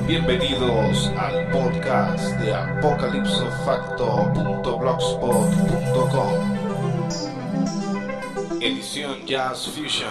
Bienvenidos al podcast de apocalipsofacto.blogspot.com. Edición Jazz Fusion.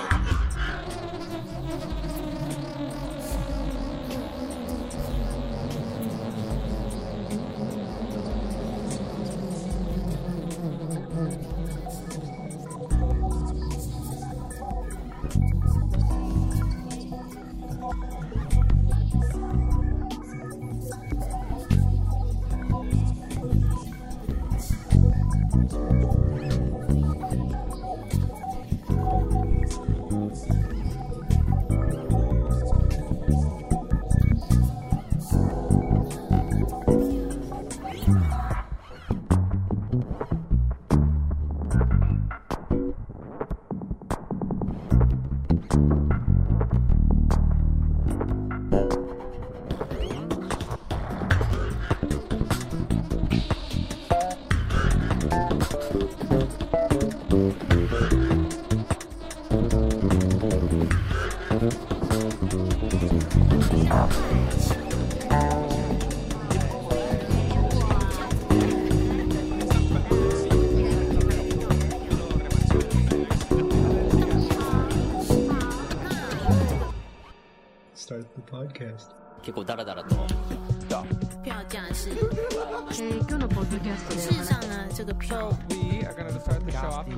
Start the podcast. 結構ダラダラと票价是， 今日のポッドキャストで事实上呢，这个票 We are going to start the show off.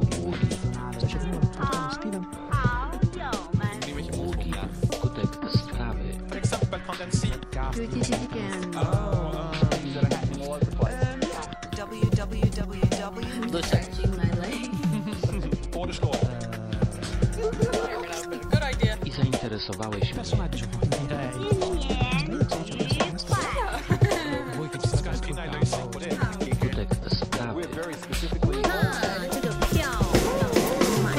好友们， For example, condensing. 11時事件 www どうした进来了。 Återstår. I zainteresowałeś mnie. Skutek sprawy. 那这个票要怎么买？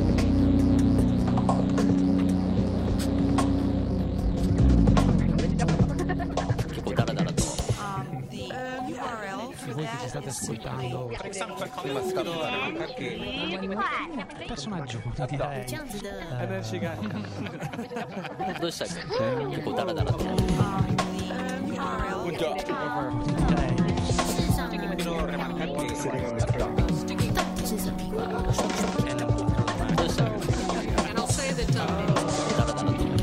Thank Per esempio, remarcar che Un personaggio, direi. 这样子的 energica. どうしたっけ結構ダラダラと。 Direi. 事实上呢， Remarcar che 到底是什么？ どうしたっけ And I'll say that ダラダラと。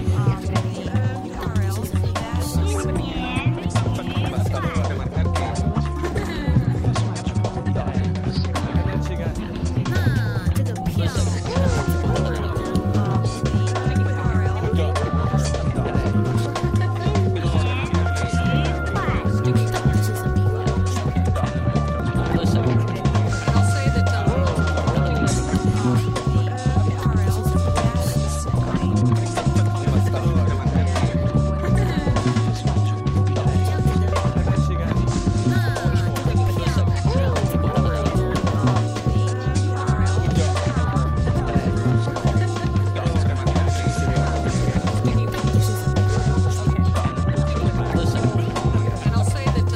energica. 那这个票到底是什么？ どうしたっけ and I'll say that どうしたっけ and I'll say that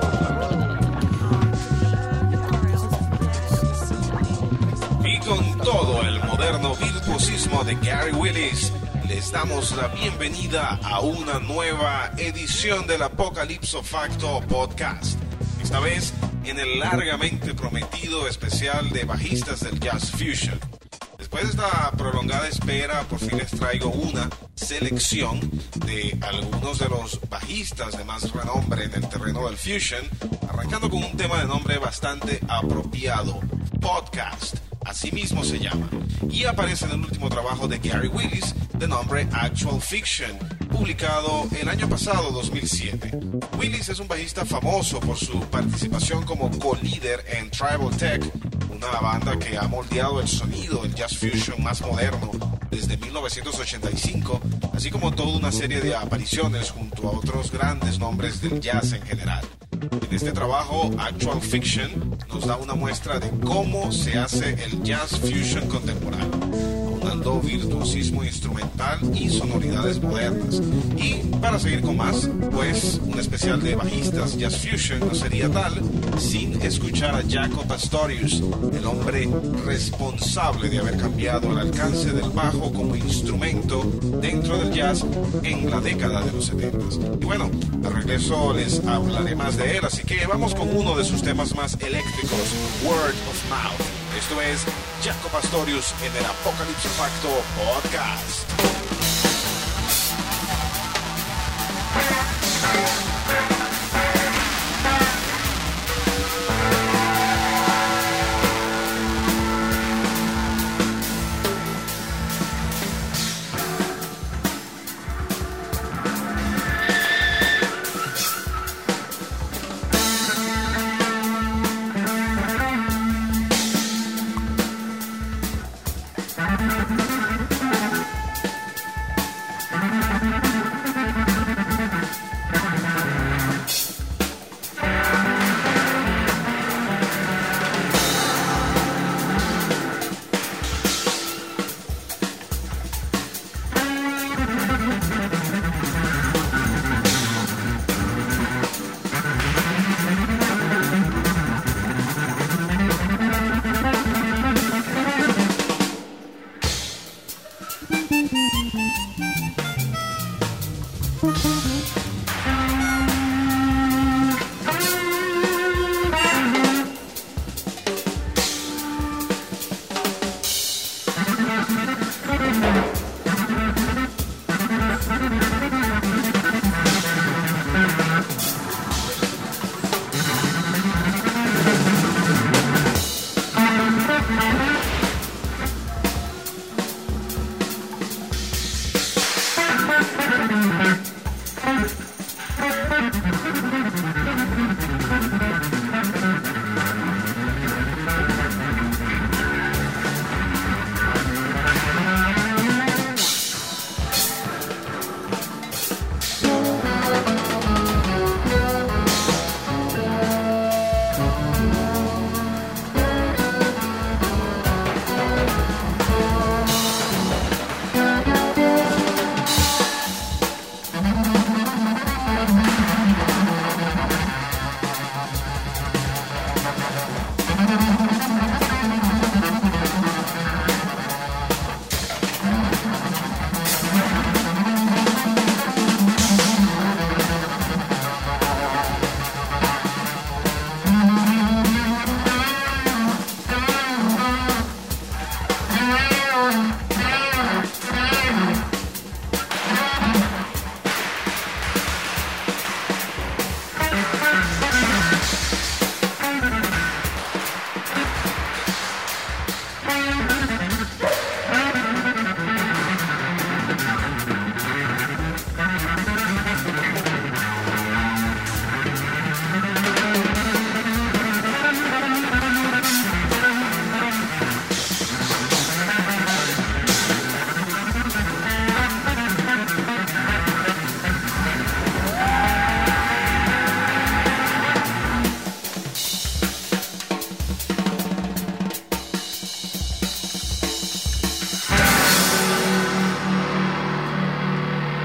Y con todo el moderno virtuosismo de Gary Willis, les damos la bienvenida a una nueva edición del Apocalipso Facto Podcast. Esta vez en el largamente prometido especial de bajistas del Jazz Fusion. Después de esta prolongada espera, por fin les traigo una selección de algunos de los bajistas de más renombre en el terreno del fusion, arrancando con un tema de nombre bastante apropiado, Podcast. Así mismo se llama, y aparece en el último trabajo de Gary Willis, de nombre Actual Fiction, publicado el año pasado, 2007. Willis es un bajista famoso por su participación como co-líder en Tribal Tech, una banda que ha moldeado el sonido del jazz fusion más moderno desde 1985, así como toda una serie de apariciones junto a otros grandes nombres del jazz en general. En este trabajo, Actual Fiction nos da una muestra de cómo se hace el jazz fusion contemporáneo, aunando virtuosismo instrumental y sonoridades modernas. Y para seguir con más, pues un especial de bajistas jazz fusion no sería tal sin escuchar a Jaco Pastorius, el hombre responsable de haber cambiado el alcance del bajo como instrumento dentro del jazz en la década de los 70. Y bueno, de regreso les hablaré más de él, así que vamos con uno de sus temas más eléctricos, Word of Mouth. Esto es Jaco Pastorius en el Apocalipsis Facto Podcast.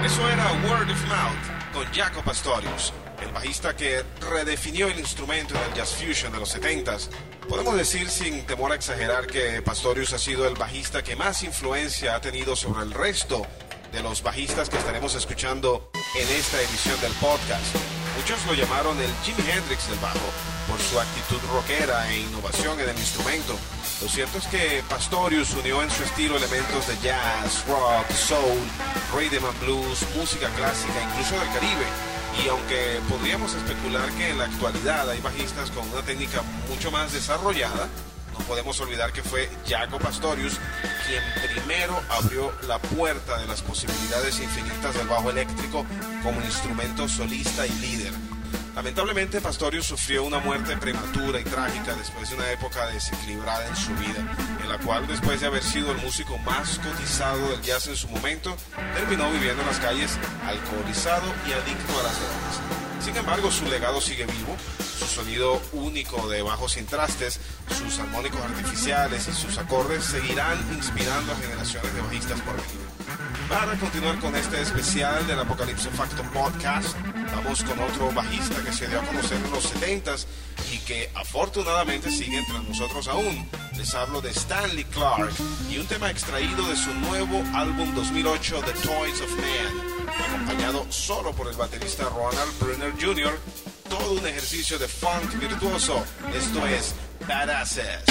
Eso era Word of Mouth con Jaco Pastorius, el bajista que redefinió el instrumento en el jazz fusion de los 70s. Podemos decir sin temor a exagerar que Pastorius ha sido el bajista que más influencia ha tenido sobre el resto de los bajistas que estaremos escuchando en esta edición del podcast. Muchos lo llamaron el Jimi Hendrix del bajo por su actitud rockera e innovación en el instrumento. Lo cierto es que Pastorius unió en su estilo elementos de jazz, rock, soul, rhythm and blues, música clásica, incluso del Caribe. Y aunque podríamos especular que en la actualidad hay bajistas con una técnica mucho más desarrollada, no podemos olvidar que fue Jaco Pastorius quien primero abrió la puerta de las posibilidades infinitas del bajo eléctrico como instrumento solista y líder. Lamentablemente, Pastorius sufrió una muerte prematura y trágica después de una época desequilibrada en su vida, en la cual, después de haber sido el músico más cotizado del jazz en su momento, terminó viviendo en las calles alcoholizado y adicto a las drogas. Sin embargo, su legado sigue vivo, su sonido único de bajo sin trastes, sus armónicos artificiales y sus acordes seguirán inspirando a generaciones de bajistas por venir. Para continuar con este especial del Apocalipso Facto Podcast, vamos con otro bajista que se dio a conocer en los 70s y que afortunadamente sigue entre nosotros aún. Les hablo de Stanley Clarke y un tema extraído de su nuevo álbum 2008, The Toys of Man, acompañado solo por el baterista Ronald Brunner Jr., todo un ejercicio de funk virtuoso. Esto es Badasses.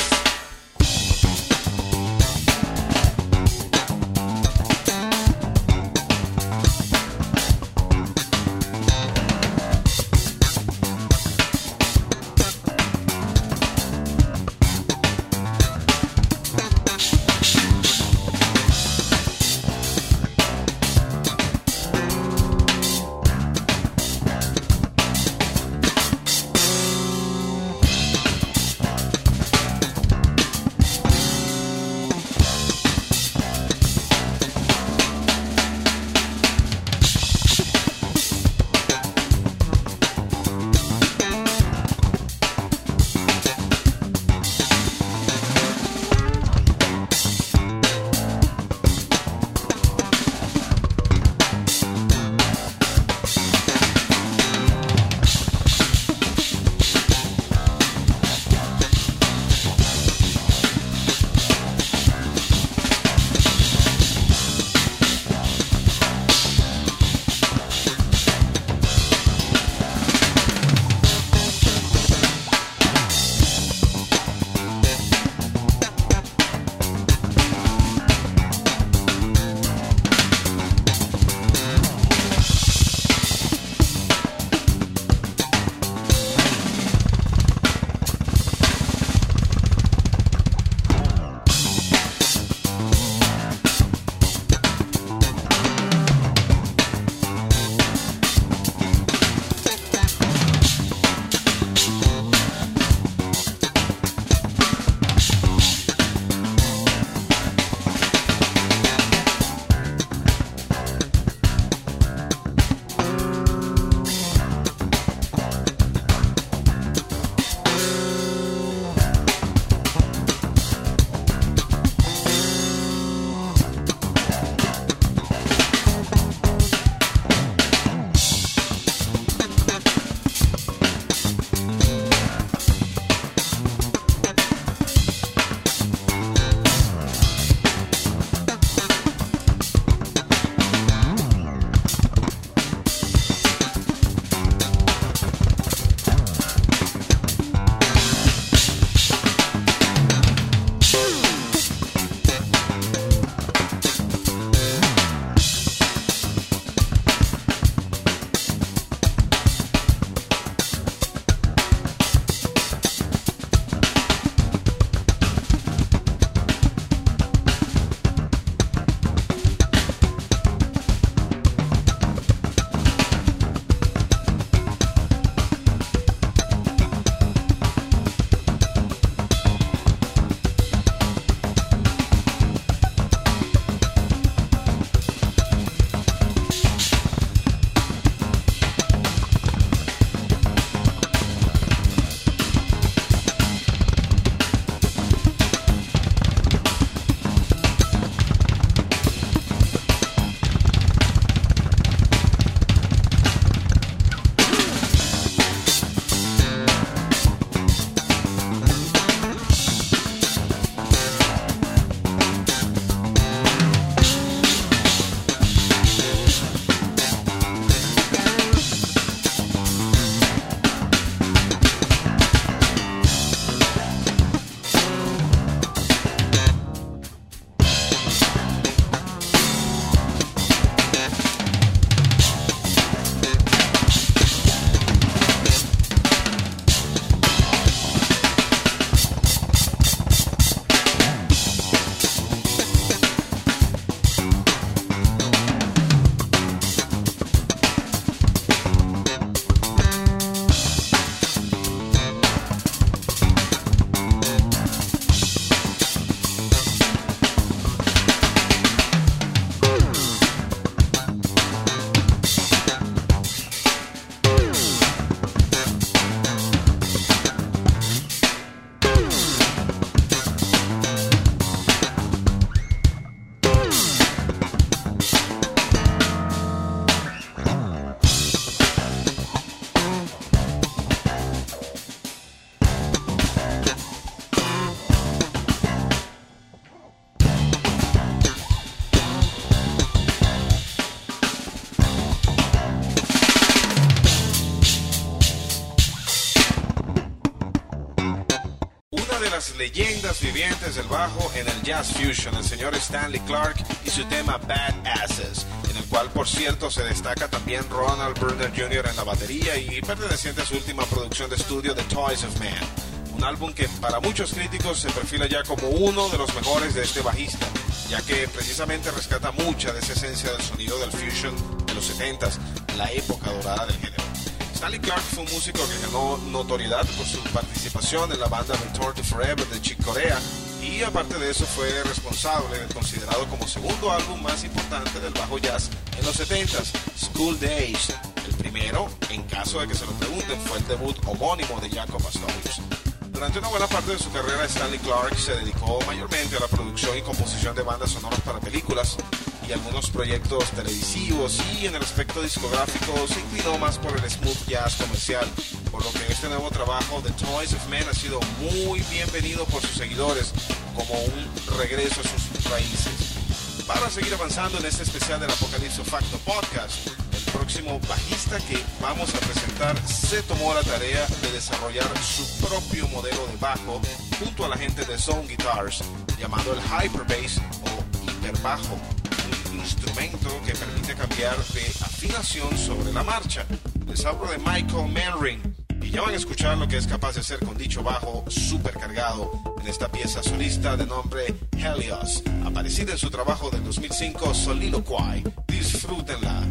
leyendas vivientes del bajo en el jazz fusion, el señor Stanley Clarke y su tema Badasses, en el cual por cierto se destaca también Ronald Byrne Jr. en la batería y perteneciente a su última producción de estudio The Toys of Man, un álbum que para muchos críticos se perfila ya como uno de los mejores de este bajista, ya que precisamente rescata mucha de esa esencia del sonido del fusion de los 70s, la época dorada del género. Stanley Clarke fue un músico que ganó notoriedad por su participación en la banda Return to Forever de Chick Corea, y aparte de eso fue responsable del considerado como segundo álbum más importante del bajo jazz en los 70s, School Days. El primero, en caso de que se lo pregunten, fue el debut homónimo de Jaco Pastorius. Durante una buena parte de su carrera, Stanley Clarke se dedicó mayormente a la producción y composición de bandas sonoras para películas y algunos proyectos televisivos, y en el aspecto discográfico se inclinó más por el smooth jazz comercial, por lo que este nuevo trabajo, The Toys of Man, ha sido muy bienvenido por sus seguidores como un regreso a sus raíces. Para seguir avanzando en este especial del Apocalipso Facto Podcast, el próximo bajista que vamos a presentar se tomó la tarea de desarrollar su propio modelo de bajo junto a la gente de Zone Guitars, llamado el Hyperbass o hiperbajo, un instrumento que permite cambiar de afinación sobre la marcha. Les hablo de Michael Manring, y ya van a escuchar lo que es capaz de hacer con dicho bajo supercargado en esta pieza solista de nombre Helios, aparecida en su trabajo del 2005 Soliloquy. Disfrútenla.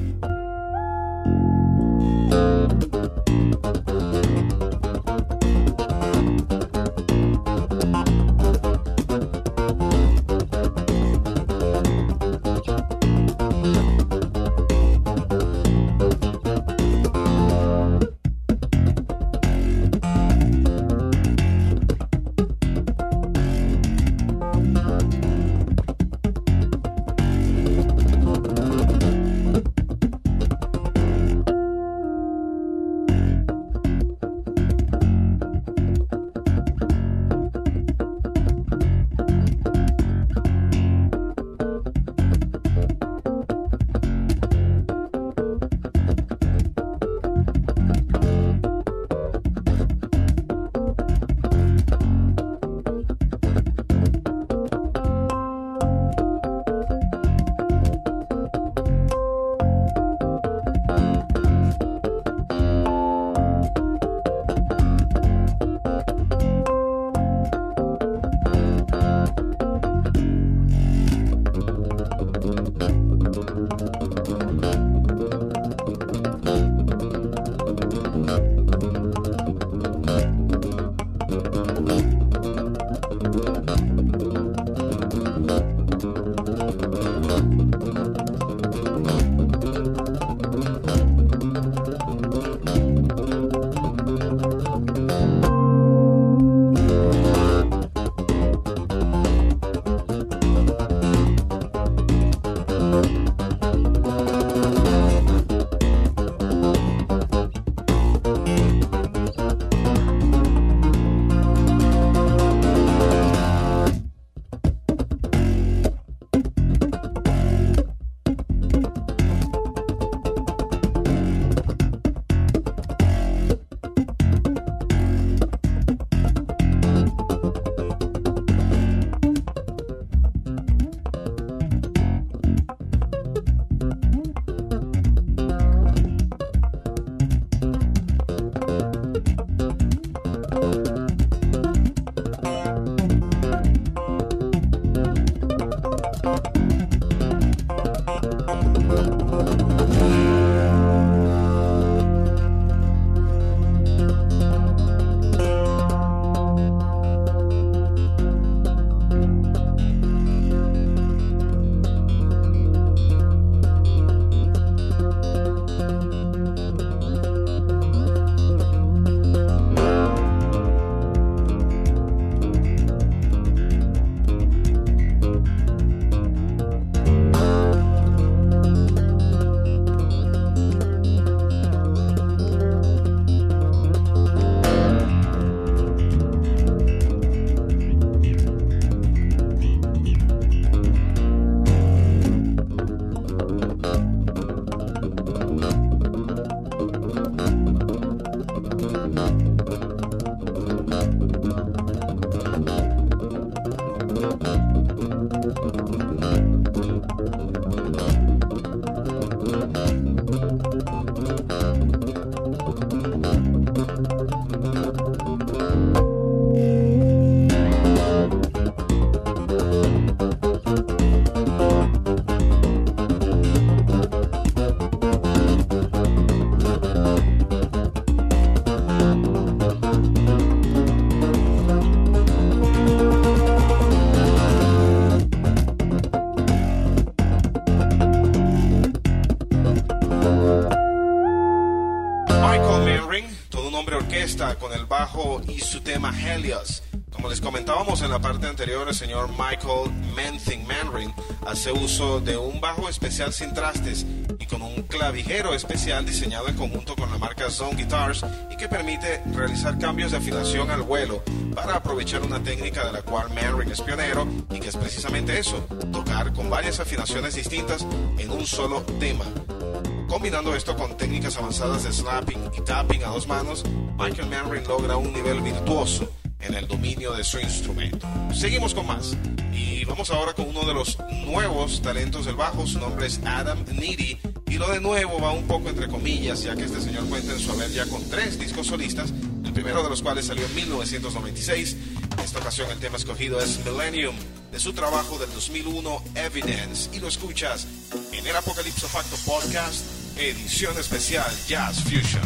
orquesta con el bajo y su tema Helios. Como les comentábamos en la parte anterior, el señor Michael "Man-Thing" Manring hace uso de un bajo especial sin trastes y con un clavijero especial diseñado en conjunto con la marca Zone Guitars y que permite realizar cambios de afinación al vuelo para aprovechar una técnica de la cual Manring es pionero y que es precisamente eso, tocar con varias afinaciones distintas en un solo tema. Combinando esto con técnicas avanzadas de slapping y tapping a dos manos, Michael Manring logra un nivel virtuoso en el dominio de su instrumento. Seguimos con más y vamos ahora con uno de los nuevos talentos del bajo. Su nombre es Adam Needy y lo de nuevo va un poco entre comillas, ya que este señor cuenta en su haber ya con 3 discos solistas, el primero de los cuales salió en 1996. En esta ocasión el tema escogido es Millennium, de su trabajo del 2001 Evidence, y lo escuchas en el Apocalipso Facto Podcast, edición especial Jazz Fusion.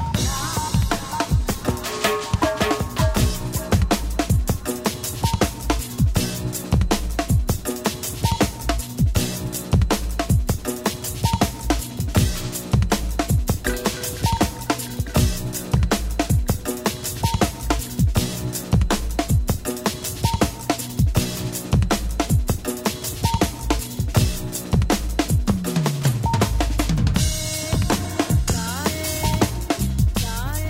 Bye.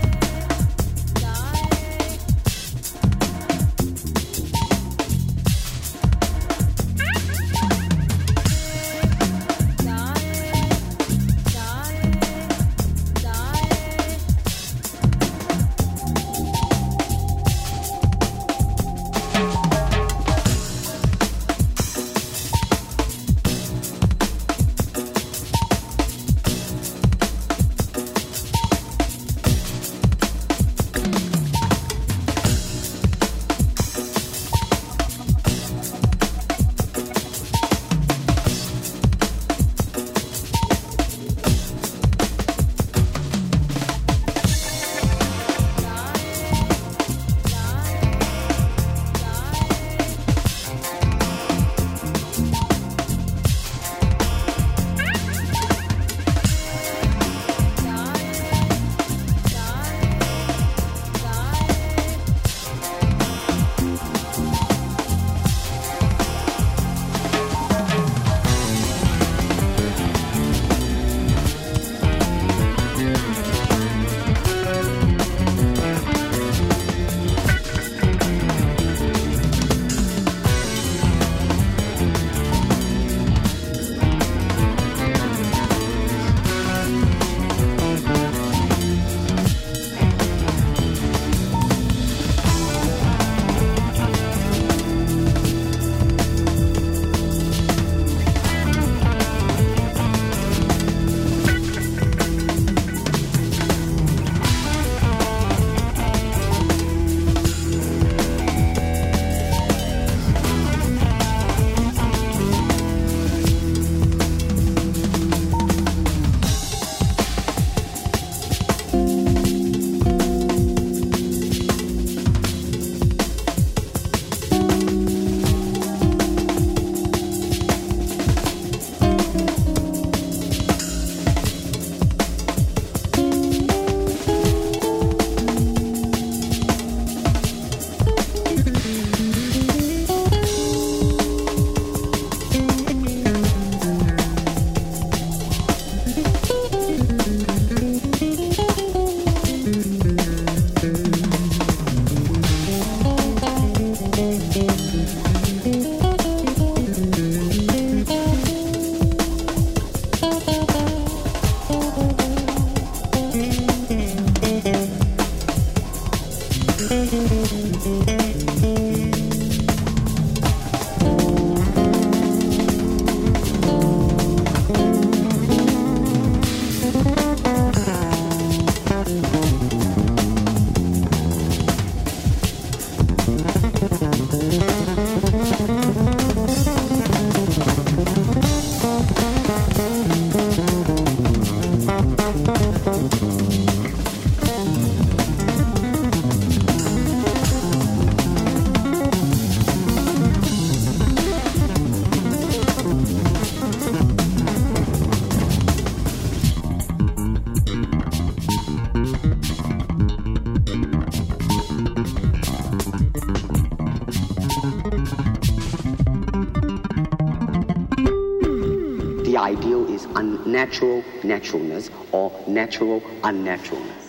Natural is unnatural naturalness or natural unnaturalness.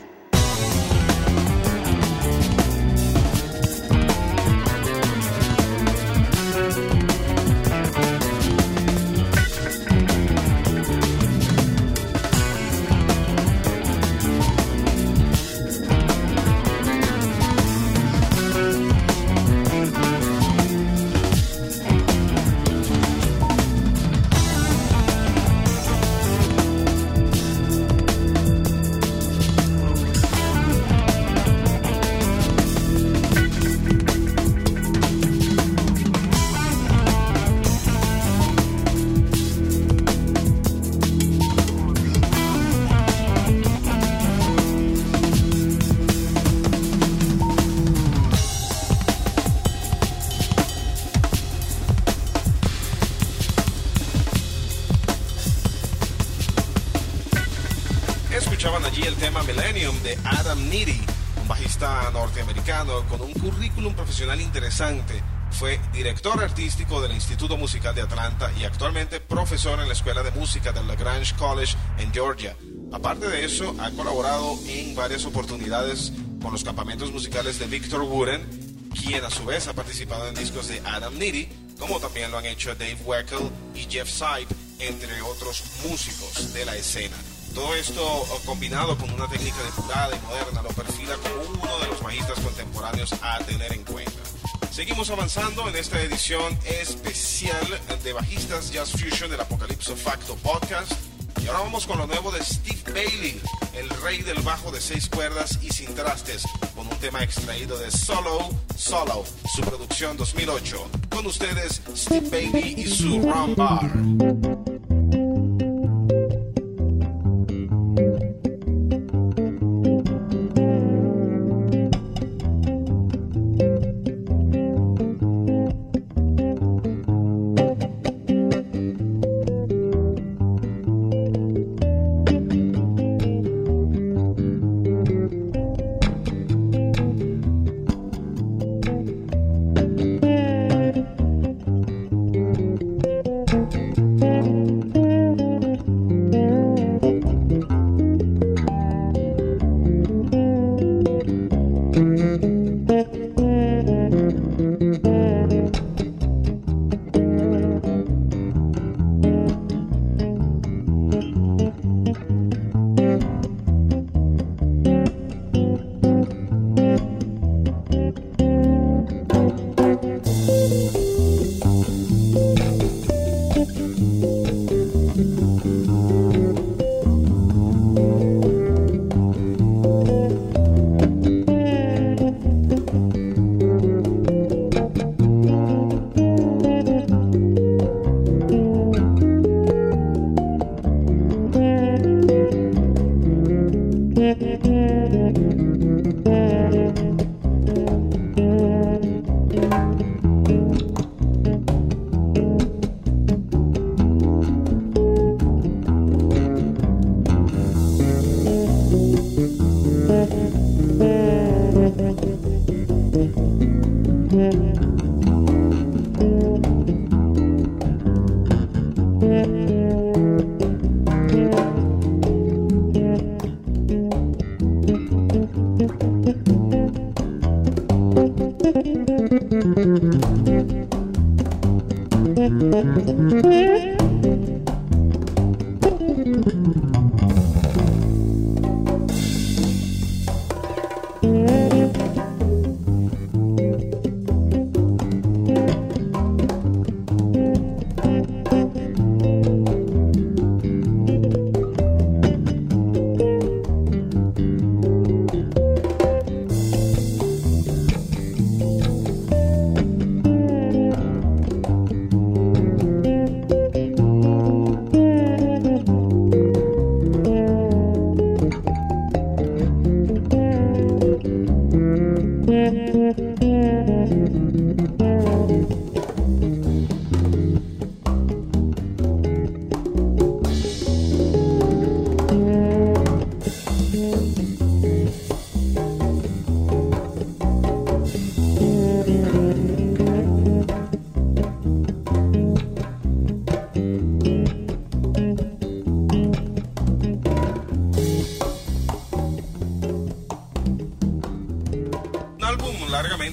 Escuchaban allí el tema Millennium de Adam Neary, un bajista norteamericano con un currículum profesional interesante. Fue director artístico del Instituto Musical de Atlanta y actualmente profesor en la Escuela de Música del LaGrange College en Georgia. Aparte de eso, ha colaborado en varias oportunidades con los campamentos musicales de Victor Wooten, quien a su vez ha participado en discos de Adam Neary, como también lo han hecho Dave Weckl y Jeff Sipe, entre otros músicos de la escena. Todo esto combinado con una técnica depurada y moderna lo perfila como uno de los bajistas contemporáneos a tener en cuenta. Seguimos avanzando en esta edición especial de Bajistas Jazz Fusion del Apocalipso Facto Podcast. Y ahora vamos con lo nuevo de Steve Bailey, el rey del bajo de 6 cuerdas y sin trastes, con un tema extraído de Solo, su producción 2008. Con ustedes, Steve Bailey y su Rum Bar.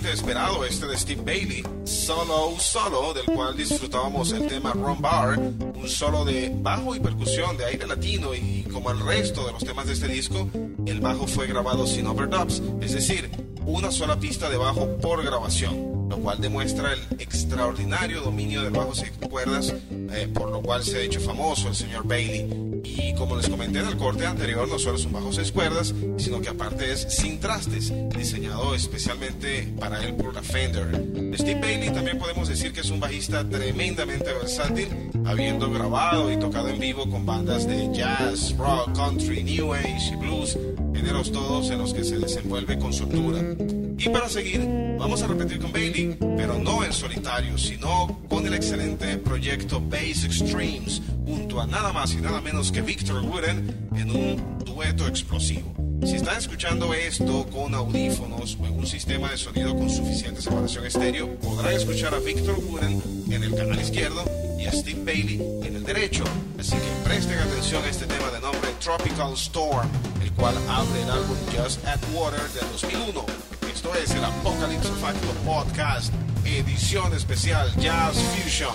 corte esperado este de Steve Bailey, Solo, del cual disfrutábamos el tema Rum Bar, un solo de bajo y percusión de aire latino, y como el resto de los temas de este disco, el bajo fue grabado sin overdubs, es decir, una sola pista de bajo por grabación, lo cual demuestra el extraordinario dominio del bajo seis cuerdas, por lo cual se ha hecho famoso el señor Bailey. Y como les comenté en el corte anterior, no solo es un bajo seis cuerdas, sino que aparte es sin trastes, diseñado especialmente para él por la Fender. Steve Bailey también podemos decir que es un bajista tremendamente versátil, habiendo grabado y tocado en vivo con bandas de jazz, rock, country, new age y blues, géneros todos en los que se desenvuelve con soltura. Y para seguir, vamos a repetir con Bailey, pero no en solitario, sino con el excelente proyecto Bass Extremes, junto a nada más y nada menos que Victor Wooten en un dueto explosivo. Si están escuchando esto con audífonos o en un sistema de sonido con suficiente separación estéreo, podrán escuchar a Victor Wooten en el canal izquierdo y a Steve Bailey en el derecho. Así que presten atención a este tema de nombre Tropical Storm, el cual abre el álbum Just Add Water del 2001. Esto es el Apocalypse Facto Podcast, edición especial Jazz Fusion.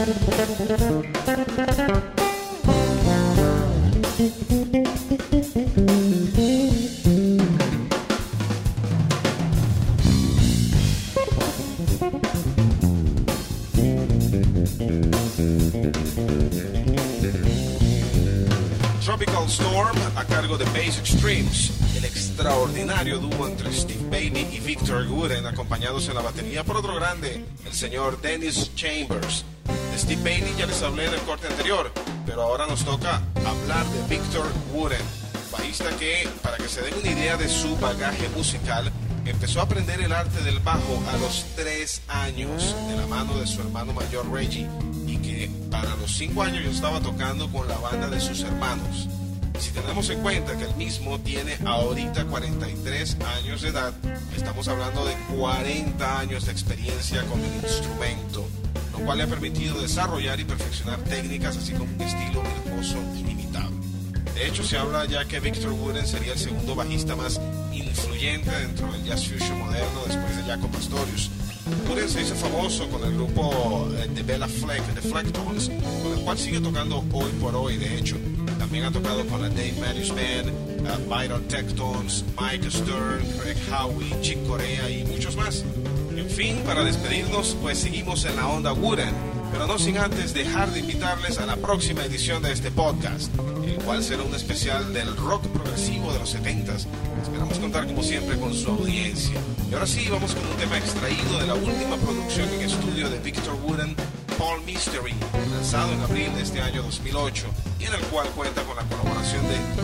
Tropical Storm a cargo de Bass Extremes, el extraordinario dúo entre Steve Bailey y Victor Wooden, acompañados en la batería por otro grande, el señor Dennis Chambers. De Steve Bailey ya les hablé en el corte anterior, pero ahora nos toca hablar de Victor Wooden, bajista que, para que se den una idea de su bagaje musical, empezó a aprender el arte del bajo a los 3 años de la mano de su hermano mayor Reggie, y que para los 5 años ya estaba tocando con la banda de sus hermanos. Si tenemos en cuenta que el mismo tiene ahorita 43 años de edad, estamos hablando de 40 años de experiencia con el instrumento, lo cual le ha permitido desarrollar y perfeccionar técnicas así como un estilo virtuoso inimitable. De hecho, se habla ya que Victor Wooden sería el segundo bajista más influyente dentro del jazz fusion moderno después de Jaco Pastorius. Wooden se hizo famoso con el grupo de Bela Fleck, The Flecktones, con el cual sigue tocando hoy por hoy. De hecho, también ha tocado con la Dave Matthews Band, Byron Tectons, Mike Stern, Craig Howie, Chick Corea y muchos más. En fin, para despedirnos, pues seguimos en la onda Wooden, pero no sin antes dejar de invitarles a la próxima edición de este podcast, el cual será un especial del rock progresivo de los 70s. Esperamos contar como siempre con su audiencia. Y ahora sí, vamos con un tema extraído de la última producción en estudio de Victor Wooden, Paul Mystery, lanzado en abril de este año 2008, y en el cual cuenta con la colaboración de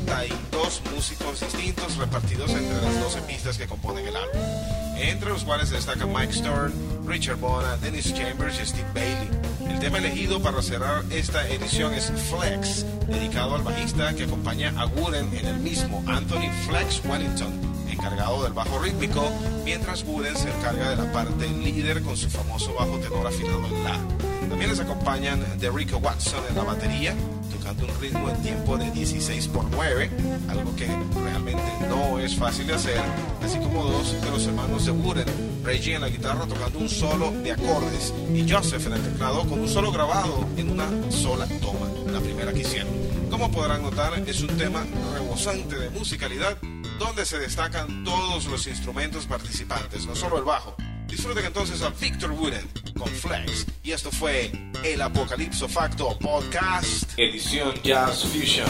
32 músicos distintos repartidos entre las 12 pistas que componen el álbum, entre los cuales destacan Mike Stern, Richard Bona, Dennis Chambers y Steve Bailey. El tema elegido para cerrar esta edición es Flex, dedicado al bajista que acompaña a Wooden en el mismo, Anthony Flex Wellington, encargado del bajo rítmico, mientras Wooden se encarga de la parte líder con su famoso bajo tenor afinado en la. También les acompañan Derrick Watson en la batería, tocando un ritmo en tiempo de 16/9, algo que realmente no es fácil de hacer, así como dos de los hermanos de Wooden, Reggie en la guitarra tocando un solo de acordes y Joseph en el teclado con un solo grabado en una sola toma, la primera que hicieron. Como podrán notar, es un tema rebosante de musicalidad, donde se destacan todos los instrumentos participantes, no solo el bajo. Disfruten entonces a Victor Wooden con Flex. Y esto fue el Apocalipso Facto Podcast, edición Jazz Fusion.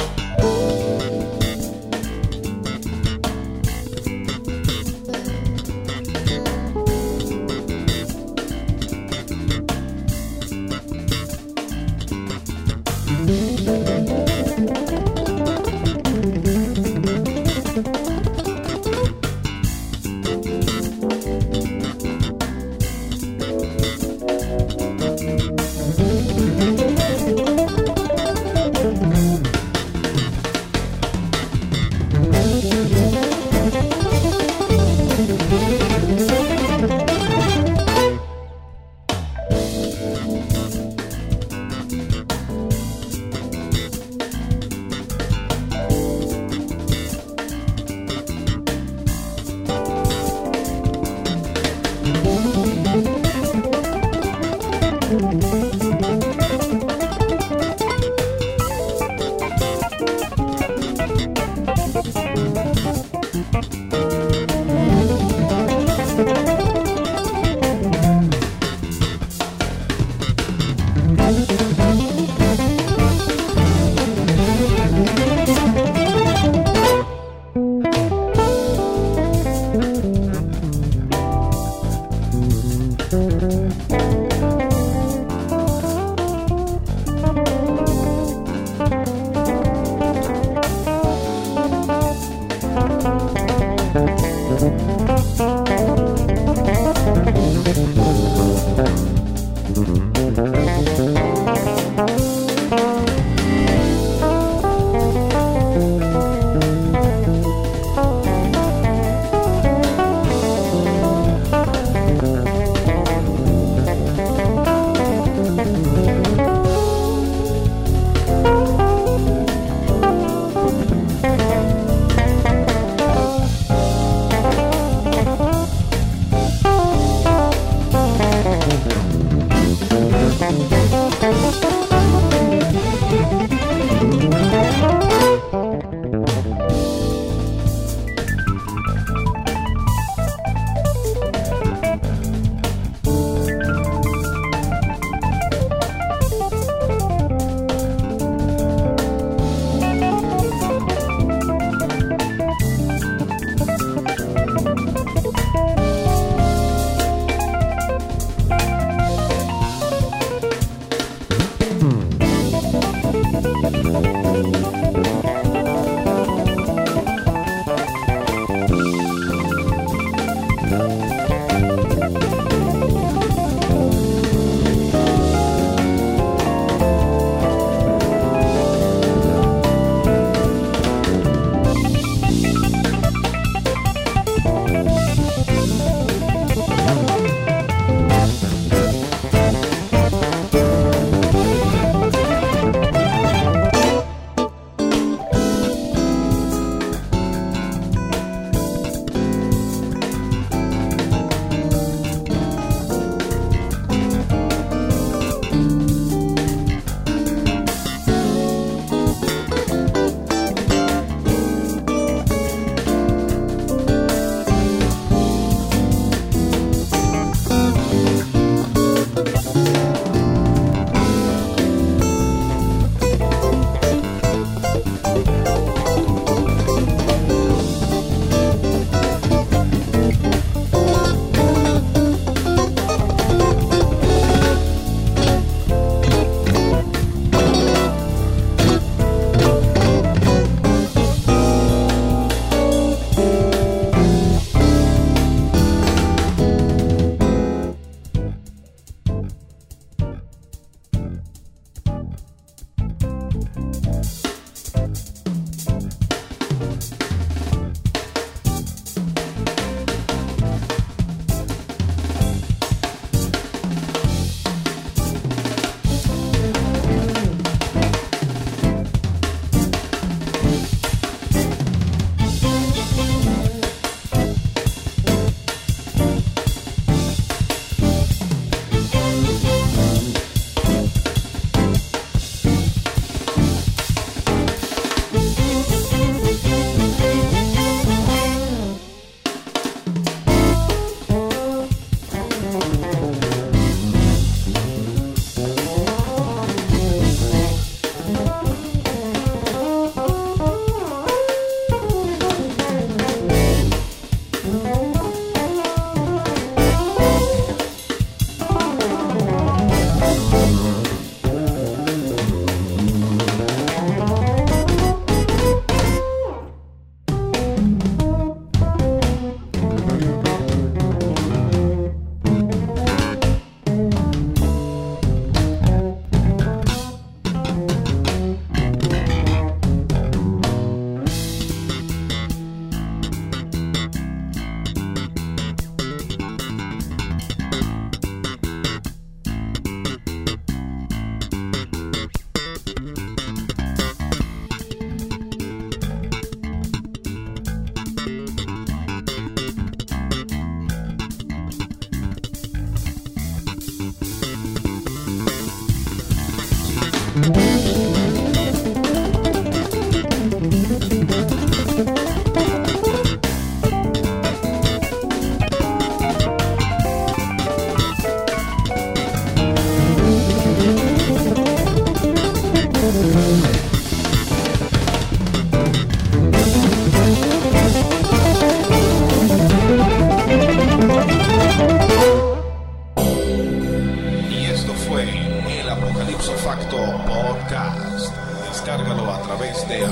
Y esto fue el Apocalipso Facto Podcast. Descárgalo a través de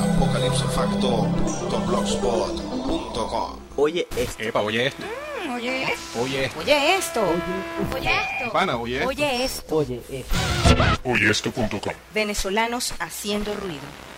apocalipsofacto.blogspot.com. Oye esto. Epa, oye esto. Oye esto. Oye esto. Oye esto. Oye esto. Pana, oye esto. Oye esto. Oyeesto.com. Venezolanos haciendo ruido.